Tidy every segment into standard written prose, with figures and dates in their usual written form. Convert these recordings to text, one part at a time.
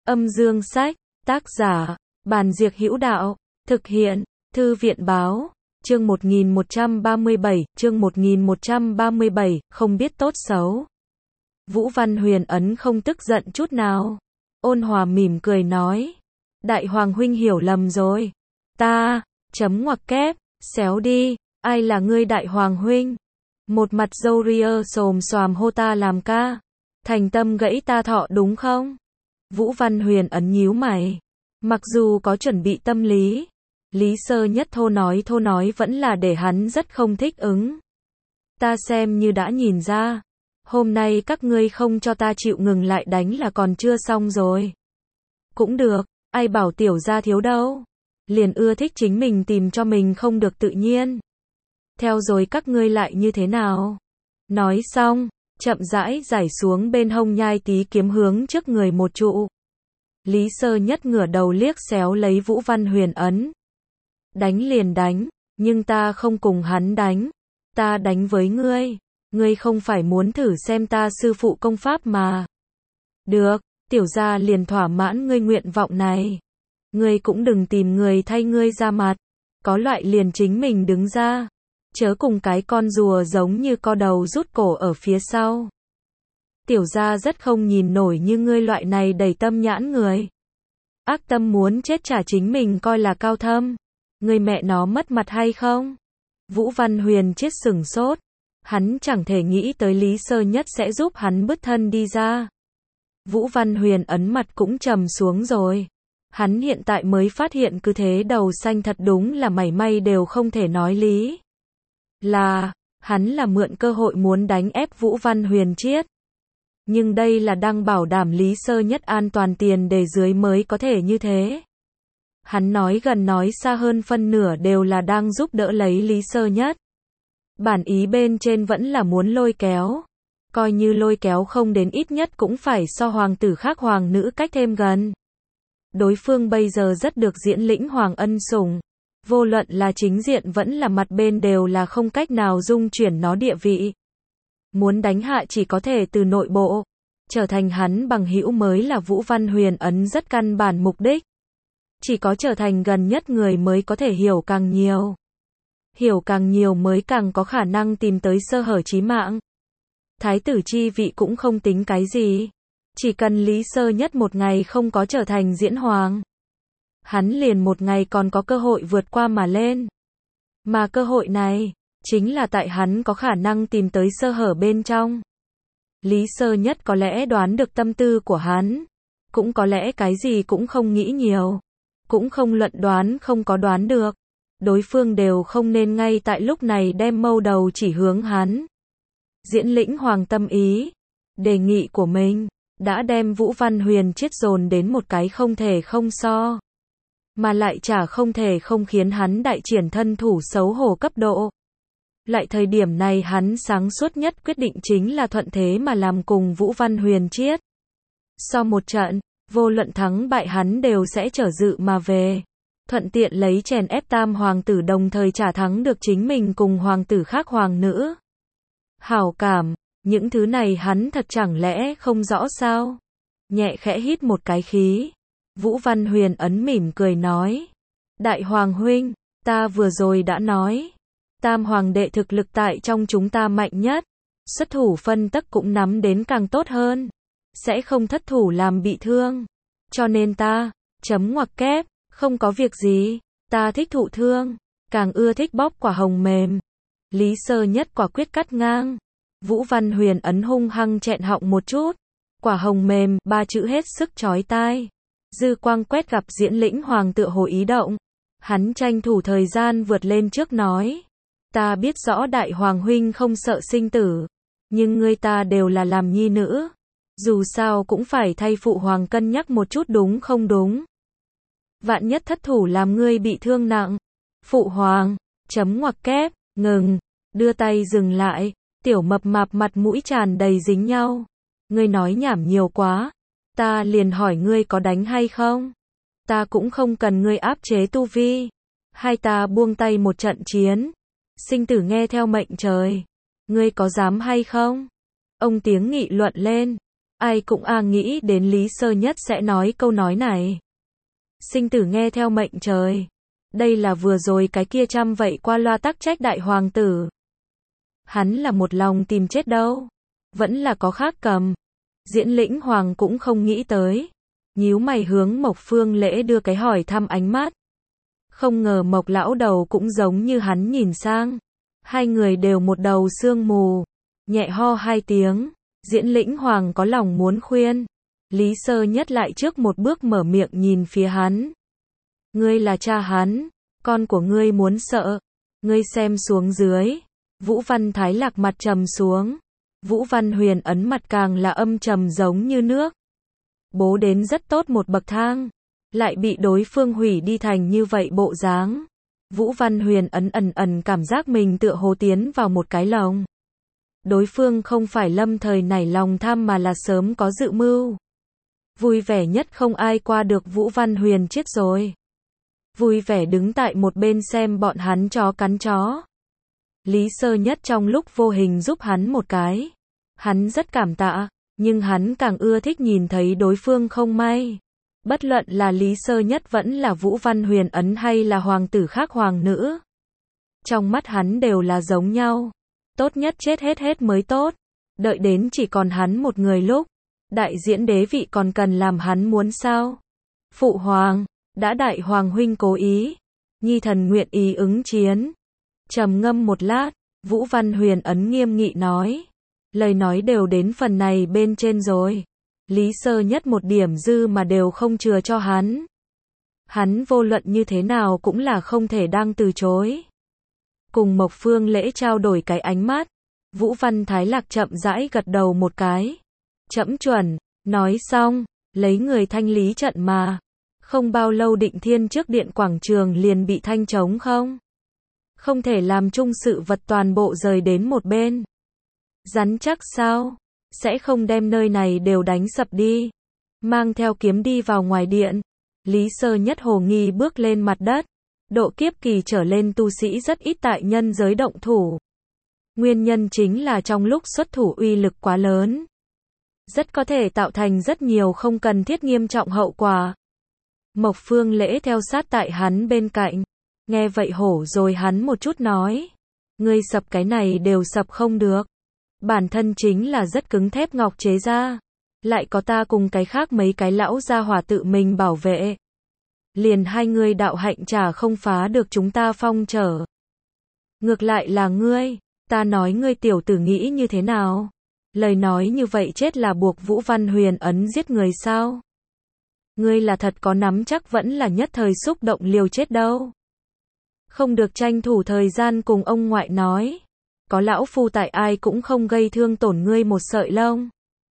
Âm dương sách, tác giả, Bàn Diệc Hữu Đạo, thực hiện, Thư viện báo, chương 1137, không biết tốt xấu. Vũ Văn Huyền Ấn không tức giận chút nào. Ôn hòa mỉm cười nói. Đại Hoàng huynh hiểu lầm rồi. Ta, chấm ngoặc kép, xéo đi, ai là ngươi Đại Hoàng huynh? Một mặt râu ria xồm xoàm hô ta làm ca. Thành tâm gãy ta thọ đúng không? Vũ Văn Huyền Ấn nhíu mày. Mặc dù có chuẩn bị tâm lý, Lý Sơ Nhất thô nói vẫn là để hắn rất không thích ứng. Ta xem như đã nhìn ra. Hôm nay các ngươi không cho ta chịu ngừng lại đánh là còn chưa xong rồi. Cũng được, ai bảo tiểu gia thiếu đâu. Liền ưa thích chính mình tìm cho mình không được tự nhiên. Theo rồi các ngươi lại như thế nào? Nói xong, chậm rãi giải xuống bên hông nhai tí kiếm hướng trước người một trụ. Lý Sơ Nhất ngửa đầu liếc xéo lấy Vũ Văn Huyền Ấn. Đánh liền đánh, nhưng ta không cùng hắn đánh. Ta đánh với ngươi. Ngươi không phải muốn thử xem ta sư phụ công pháp mà. Được, tiểu gia liền thỏa mãn ngươi nguyện vọng này. Ngươi cũng đừng tìm người thay ngươi ra mặt. Có loại liền chính mình đứng ra. Chớ cùng cái con rùa giống như co đầu rút cổ ở phía sau. Tiểu gia rất không nhìn nổi như ngươi loại này đầy tâm nhãn người. Ác tâm muốn chết trả chính mình coi là cao thâm. Ngươi mẹ nó mất mặt hay không? Vũ Văn Huyền chết sửng sốt. Hắn chẳng thể nghĩ tới Lý Sơ Nhất sẽ giúp hắn bứt thân đi ra. Vũ Văn Huyền Ấn mặt cũng trầm xuống rồi. Hắn hiện tại mới phát hiện cứ thế đầu xanh thật đúng là mảy may đều không thể nói lý. Hắn là mượn cơ hội muốn đánh ép Vũ Văn Huyền Triết. Nhưng đây là đang bảo đảm Lý Sơ Nhất an toàn tiền đề dưới mới có thể như thế. Hắn nói gần nói xa hơn phân nửa đều là đang giúp đỡ lấy Lý Sơ Nhất. Bản ý bên trên vẫn là muốn lôi kéo. Coi như lôi kéo không đến ít nhất cũng phải so hoàng tử khác hoàng nữ cách thêm gần. Đối phương bây giờ rất được diễn lĩnh hoàng ân sủng. Vô luận là chính diện vẫn là mặt bên đều là không cách nào dung chuyển nó địa vị. Muốn đánh hạ chỉ có thể từ nội bộ. Trở thành hắn bằng hữu mới là Vũ Văn Huyền Ấn rất căn bản mục đích. Chỉ có trở thành gần nhất người mới có thể hiểu càng nhiều. Hiểu càng nhiều mới càng có khả năng tìm tới sơ hở chí mạng. Thái tử chi vị cũng không tính cái gì. Chỉ cần Lý Sơ Nhất một ngày không có trở thành diễn hoàng. Hắn liền một ngày còn có cơ hội vượt qua mà lên. Mà cơ hội này, chính là tại hắn có khả năng tìm tới sơ hở bên trong. Lý Sơ Nhất có lẽ đoán được tâm tư của hắn. Cũng có lẽ cái gì cũng không nghĩ nhiều. Cũng không luận đoán không có đoán được. Đối phương đều không nên ngay tại lúc này đem mâu đầu chỉ hướng hắn. Diễn lĩnh hoàng tâm ý. Đề nghị của mình đã đem Vũ Văn Huyền Triết dồn đến một cái không thể không so. Mà lại chả không thể không khiến hắn đại triển thân thủ xấu hổ cấp độ. Lại thời điểm này hắn sáng suốt nhất quyết định chính là thuận thế mà làm cùng Vũ Văn Huyền Triết. Sau một trận, vô luận thắng bại hắn đều sẽ trở dự mà về. Thuận tiện lấy chèn ép tam hoàng tử đồng thời trả thắng được chính mình cùng hoàng tử khác hoàng nữ. Hảo cảm, những thứ này hắn thật chẳng lẽ không rõ sao? Nhẹ khẽ hít một cái khí. Vũ Văn Huyền Ấn mỉm cười nói. Đại Hoàng huynh, ta vừa rồi đã nói. Tam hoàng đệ thực lực tại trong chúng ta mạnh nhất. Xuất thủ phân tắc cũng nắm đến càng tốt hơn. Sẽ không thất thủ làm bị thương. Cho nên ta, chấm ngoặc kép, không có việc gì. Ta thích thụ thương, càng ưa thích bóp quả hồng mềm. Lý Sơ Nhất quả quyết cắt ngang. Vũ Văn Huyền Ấn hung hăng chẹn họng một chút. Quả hồng mềm, ba chữ hết sức chói tai. Dư quang quét gặp diễn lĩnh hoàng tựa hồ ý động. Hắn tranh thủ thời gian vượt lên trước nói. Ta biết rõ Đại Hoàng huynh không sợ sinh tử. Nhưng ngươi ta đều là làm nhi nữ. Dù sao cũng phải thay phụ hoàng cân nhắc một chút đúng không đúng. Vạn nhất thất thủ làm ngươi bị thương nặng. Phụ hoàng, chấm ngoặc kép, ngừng, đưa tay dừng lại. Tiểu mập mạp mặt mũi tràn đầy dính nhau. Ngươi nói nhảm nhiều quá. Ta liền hỏi ngươi có đánh hay không? Ta cũng không cần ngươi áp chế tu vi. Hai ta buông tay một trận chiến. Sinh tử nghe theo mệnh trời. Ngươi có dám hay không? Ông tiếng nghị luận lên. Ai cũng nghĩ đến Lý Sơ Nhất sẽ nói câu nói này. Sinh tử nghe theo mệnh trời. Đây là vừa rồi cái kia trăm vậy qua loa tắc trách đại hoàng tử. Hắn là một lòng tìm chết đâu. Vẫn là có khác cầm. Diễn Lĩnh Hoàng cũng không nghĩ tới. Nhíu mày hướng Mộc Phương Lễ đưa cái hỏi thăm ánh mắt. Không ngờ Mộc lão đầu cũng giống như hắn nhìn sang. Hai người đều một đầu sương mù. Nhẹ ho hai tiếng. Diễn Lĩnh Hoàng có lòng muốn khuyên. Lý Sơ Nhất lại trước một bước mở miệng nhìn phía hắn. Ngươi là cha hắn. Con của ngươi muốn sợ. Ngươi xem xuống dưới. Vũ Văn Thái Lạc mặt trầm xuống. Vũ Văn Huyền ấn mặt càng là âm trầm giống như nước. Bố đến rất tốt một bậc thang. Lại bị đối phương hủy đi thành như vậy bộ dáng. Vũ Văn Huyền ấn ẩn cảm giác mình tựa hồ tiến vào một cái lồng. Đối phương không phải lâm thời nảy lòng tham mà là sớm có dự mưu. Vui vẻ nhất không ai qua được Vũ Văn Huyền chết rồi. Vui vẻ đứng tại một bên xem bọn hắn chó cắn chó. Lý Sơ Nhất trong lúc vô hình giúp hắn một cái. Hắn rất cảm tạ, nhưng hắn càng ưa thích nhìn thấy đối phương không may. Bất luận là Lý Sơ Nhất vẫn là Vũ Văn Huyền ấn hay là hoàng tử khác hoàng nữ. Trong mắt hắn đều là giống nhau. Tốt nhất chết hết mới tốt. Đợi đến chỉ còn hắn một người lúc. Đại diễn đế vị còn cần làm hắn muốn sao? Phụ hoàng, đã đại hoàng huynh cố ý. Nhi thần nguyện ý ứng chiến. Trầm ngâm một lát, Vũ Văn Huyền ấn nghiêm nghị nói. Lời nói đều đến phần này bên trên rồi. Lý Sơ Nhất một điểm dư mà đều không chừa cho hắn. Hắn vô luận như thế nào cũng là không thể đang từ chối. Cùng Mộc Phương Lễ trao đổi cái ánh mắt. Vũ Văn Thái Lạc chậm rãi gật đầu một cái. Trẫm chuẩn, nói xong, lấy người thanh lý trận mà. Không bao lâu Định Thiên trước điện quảng trường liền bị thanh trống không. Không thể làm chung sự vật toàn bộ rời đến một bên. Rắn chắc sao? Sẽ không đem nơi này đều đánh sập đi. Mang theo kiếm đi vào ngoài điện. Lý Sơ Nhất hồ nghi bước lên mặt đất. Độ kiếp kỳ trở lên tu sĩ rất ít tại nhân giới động thủ. Nguyên nhân chính là trong lúc xuất thủ uy lực quá lớn. Rất có thể tạo thành rất nhiều không cần thiết nghiêm trọng hậu quả. Mộc Phương Lễ theo sát tại hắn bên cạnh. Nghe vậy hổ rồi hắn một chút nói. Ngươi sập cái này đều sập không được. Bản thân chính là rất cứng thép ngọc chế ra. Lại có ta cùng cái khác mấy cái lão gia hỏa tự mình bảo vệ. Liền hai người đạo hạnh chả không phá được chúng ta phong trở. Ngược lại là ngươi, ta nói ngươi tiểu tử nghĩ như thế nào? Lời nói như vậy chết là buộc Vũ Văn Huyền ấn giết người sao? Ngươi là thật có nắm chắc vẫn là nhất thời xúc động liều chết đâu. Không được tranh thủ thời gian cùng ông ngoại nói. Có lão phu tại ai cũng không gây thương tổn ngươi một sợi lông.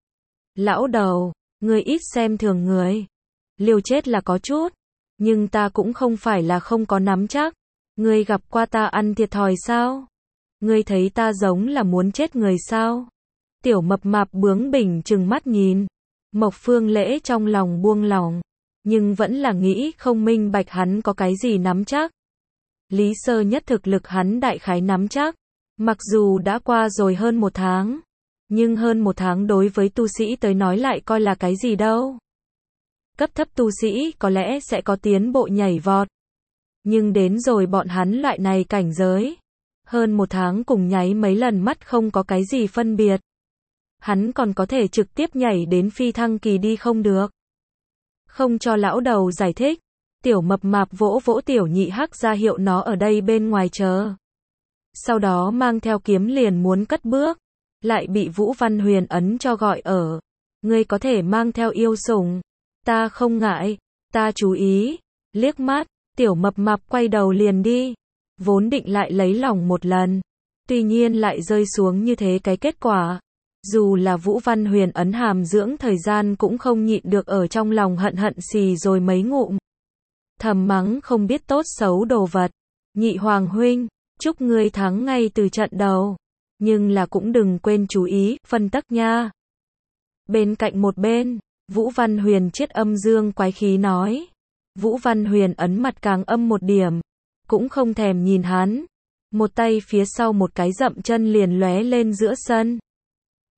Lão đầu, ngươi ít xem thường người. Liều chết là có chút. Nhưng ta cũng không phải là không có nắm chắc. Ngươi gặp qua ta ăn thiệt thòi sao? Ngươi thấy ta giống là muốn chết người sao? Tiểu mập mạp bướng bỉnh trừng mắt nhìn. Mộc Phương Lễ trong lòng buông lòng. Nhưng vẫn là nghĩ không minh bạch hắn có cái gì nắm chắc. Lý Sơ Nhất thực lực hắn đại khái nắm chắc. Mặc dù đã qua rồi hơn một tháng. Nhưng hơn một tháng đối với tu sĩ tới nói lại coi là cái gì đâu. Cấp thấp tu sĩ có lẽ sẽ có tiến bộ nhảy vọt. Nhưng đến rồi bọn hắn loại này cảnh giới. Hơn một tháng cùng nháy mấy lần mắt không có cái gì phân biệt. Hắn còn có thể trực tiếp nhảy đến phi thăng kỳ đi không được. Không cho lão đầu giải thích. Tiểu mập mạp vỗ vỗ tiểu nhị hắc ra hiệu nó ở đây bên ngoài chờ. Sau đó mang theo kiếm liền muốn cất bước. Lại bị Vũ Văn Huyền ấn cho gọi ở. Ngươi có thể mang theo yêu sủng. Ta không ngại. Ta chú ý. Liếc mắt. Tiểu mập mạp quay đầu liền đi. Vốn định lại lấy lòng một lần. Tuy nhiên lại rơi xuống như thế cái kết quả. Dù là Vũ Văn Huyền ấn hàm dưỡng thời gian cũng không nhịn được ở trong lòng hận hận xì rồi mấy ngụm. Thầm mắng không biết tốt xấu đồ vật. Nhị hoàng huynh, chúc ngươi thắng ngay từ trận đầu. Nhưng là cũng đừng quên chú ý, phân tắc nha. Bên cạnh một bên, Vũ Văn Huyền chiết âm dương quái khí nói. Vũ Văn Huyền ấn mặt càng âm một điểm. Cũng không thèm nhìn hắn. Một tay phía sau một cái dậm chân liền lóe lên giữa sân.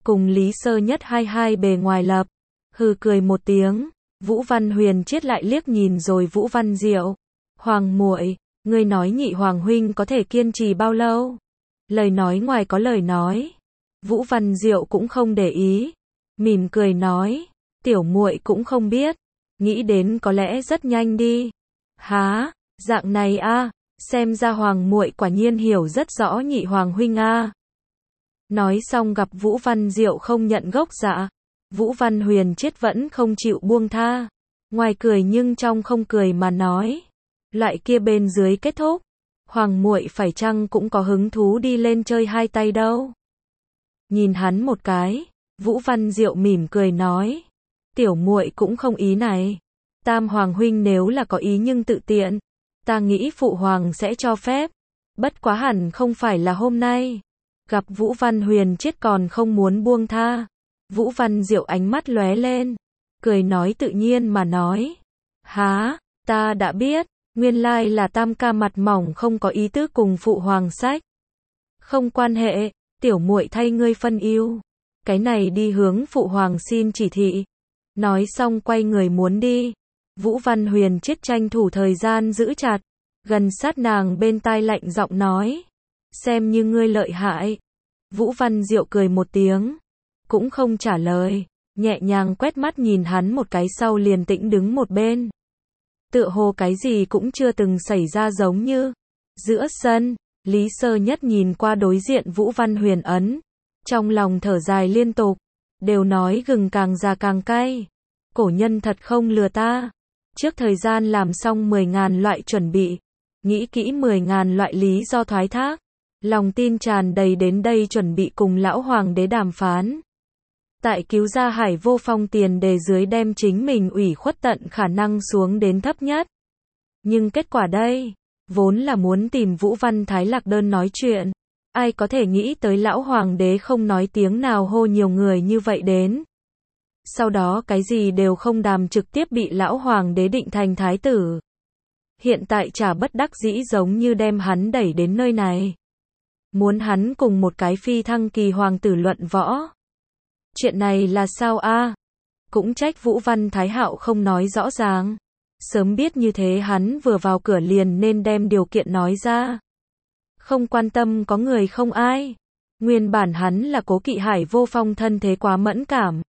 cùng Lý Sơ Nhất hai bề ngoài lập. Hừ cười một tiếng, Vũ Văn Huyền Triết lại liếc nhìn rồi Vũ Văn Diệu. Hoàng muội, ngươi nói nhị hoàng huynh có thể kiên trì bao lâu? Lời nói ngoài có lời nói. Vũ Văn Diệu cũng không để ý, mỉm cười nói, tiểu muội cũng không biết, nghĩ đến có lẽ rất nhanh đi. Há, dạng này a, xem ra hoàng muội quả nhiên hiểu rất rõ nhị hoàng huynh a. Nói xong gặp Vũ Văn Diệu không nhận gốc dạ, Vũ Văn Huyền Triết vẫn không chịu buông tha, ngoài cười nhưng trong không cười mà nói, loại kia bên dưới kết thúc, hoàng muội phải chăng cũng có hứng thú đi lên chơi hai tay đâu. Nhìn hắn một cái, Vũ Văn Diệu mỉm cười nói, tiểu muội cũng không ý này. Tam hoàng huynh nếu là có ý nhưng tự tiện, ta nghĩ phụ hoàng sẽ cho phép. Bất quá hẳn không phải là hôm nay. Gặp Vũ Văn Huyền Triết còn không muốn buông tha. Vũ Văn Diệu ánh mắt lóe lên, cười nói tự nhiên mà nói. Há, ta đã biết, nguyên lai là tam ca mặt mỏng không có ý tứ cùng phụ hoàng sách. Không quan hệ, tiểu muội thay ngươi phân ưu. Cái này đi hướng phụ hoàng xin chỉ thị. Nói xong quay người muốn đi. Vũ Văn Huyền Triết tranh thủ thời gian giữ chặt, gần sát nàng bên tai lạnh giọng nói, xem như ngươi lợi hại. Vũ Văn Diệu cười một tiếng, cũng không trả lời, nhẹ nhàng quét mắt nhìn hắn một cái sau liền tĩnh đứng một bên. Tựa hồ cái gì cũng chưa từng xảy ra giống như. Giữa sân, Lý Sơ Nhất nhìn qua đối diện Vũ Văn Huyền Ấn, trong lòng thở dài liên tục, đều nói gừng càng già càng cay, cổ nhân thật không lừa ta. Trước thời gian làm xong 10.000 loại chuẩn bị, nghĩ kỹ 10.000 loại lý do thoái thác, lòng tin tràn đầy đến đây chuẩn bị cùng lão hoàng đế đàm phán. Tại cứu ra Hải Vô Phong tiền đề dưới đem chính mình ủy khuất tận khả năng xuống đến thấp nhất. Nhưng kết quả đây, vốn là muốn tìm Vũ Văn Thái Lạc Đơn nói chuyện, ai có thể nghĩ tới lão hoàng đế không nói tiếng nào hô nhiều người như vậy đến. Sau đó cái gì đều không đàm trực tiếp bị lão hoàng đế định thành thái tử. Hiện tại chả bất đắc dĩ giống như đem hắn đẩy đến nơi này. Muốn hắn cùng một cái phi thăng kỳ hoàng tử luận võ. Chuyện này là sao a? Cũng trách Vũ Văn Thái Hạo không nói rõ ràng. Sớm biết như thế hắn vừa vào cửa liền nên đem điều kiện nói ra. Không quan tâm có người không ai. Nguyên bản hắn là cố kỵ Hải Vô Phong thân thế quá mẫn cảm.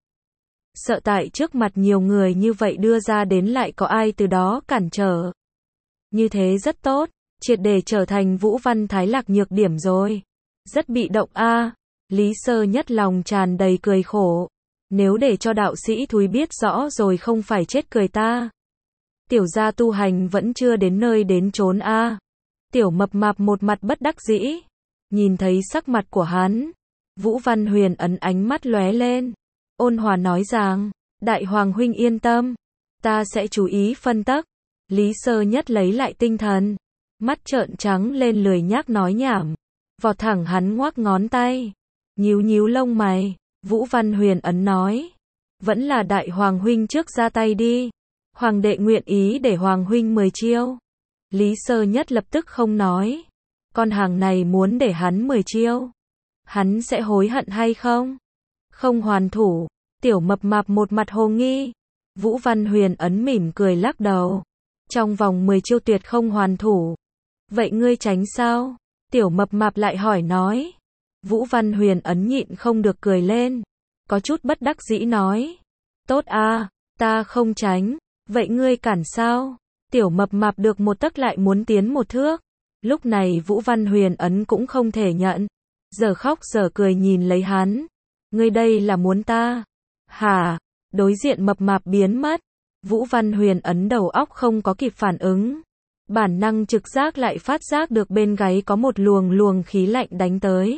Sợ tại trước mặt nhiều người như vậy đưa ra đến lại có ai từ đó cản trở. Như thế rất tốt, triệt để trở thành Vũ Văn Thái Lạc nhược điểm rồi. Rất bị động a. Lý Sơ Nhất lòng tràn đầy cười khổ. Nếu để cho đạo sĩ Thúy biết rõ rồi không phải chết cười ta. Tiểu gia tu hành vẫn chưa đến nơi đến chốn a. Tiểu Mập Mạp một mặt bất đắc dĩ. Nhìn thấy sắc mặt của hắn, Vũ Văn Huyền Ấn ánh mắt lóe lên. Ôn hòa nói rằng, đại hoàng huynh yên tâm, ta sẽ chú ý phân tắc. Lý Sơ Nhất lấy lại tinh thần, mắt trợn trắng lên lười nhác nói nhảm, vọt thẳng hắn ngoắc ngón tay, nhíu nhíu lông mày. Vũ Văn Huyền Ấn nói, vẫn là đại hoàng huynh trước ra tay đi, hoàng đệ nguyện ý để hoàng huynh 10 chiêu. Lý Sơ Nhất lập tức không nói, con hàng này muốn để hắn 10 chiêu, hắn sẽ hối hận hay không? Không hoàn thủ. Tiểu Mập Mạp một mặt hồ nghi. Vũ Văn Huyền Ấn mỉm cười lắc đầu. Trong vòng 10 chiêu tuyệt không hoàn thủ. Vậy ngươi tránh sao? Tiểu Mập Mạp lại hỏi nói. Vũ Văn Huyền Ấn nhịn không được cười lên. Có chút bất đắc dĩ nói. Tốt a, ta không tránh. Vậy ngươi cản sao? Tiểu Mập Mạp được một tấc lại muốn tiến một thước. Lúc này Vũ Văn Huyền Ấn cũng không thể nhận. Giờ khóc giờ cười nhìn lấy hắn. Ngươi đây là muốn ta? Hả? Đối diện Mập Mạp biến mất. Vũ Văn Huyền Ấn đầu óc không có kịp phản ứng. Bản năng trực giác lại phát giác được bên gáy có một luồng khí lạnh đánh tới.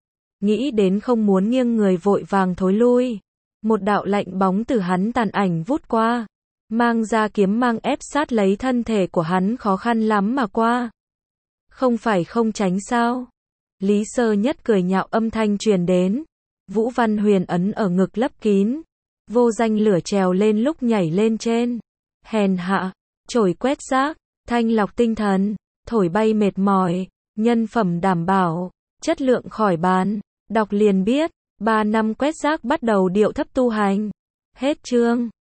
Nghĩ đến không muốn nghiêng người vội vàng thối lui. Một đạo lạnh bóng từ hắn tàn ảnh vút qua. Mang ra kiếm mang ép sát lấy thân thể của hắn khó khăn lắm mà qua. Không phải không tránh sao? Lý Sơ Nhất cười nhạo âm thanh truyền đến. Vũ Văn Huyền Ấn ở ngực lấp kín. Vô danh lửa trèo lên lúc nhảy lên trên. Hèn hạ, chổi quét rác, thanh lọc tinh thần, thổi bay mệt mỏi, nhân phẩm đảm bảo, chất lượng khỏi bàn. Đọc liền biết, 3 năm quét rác bắt đầu điệu thấp tu hành. Hết chương.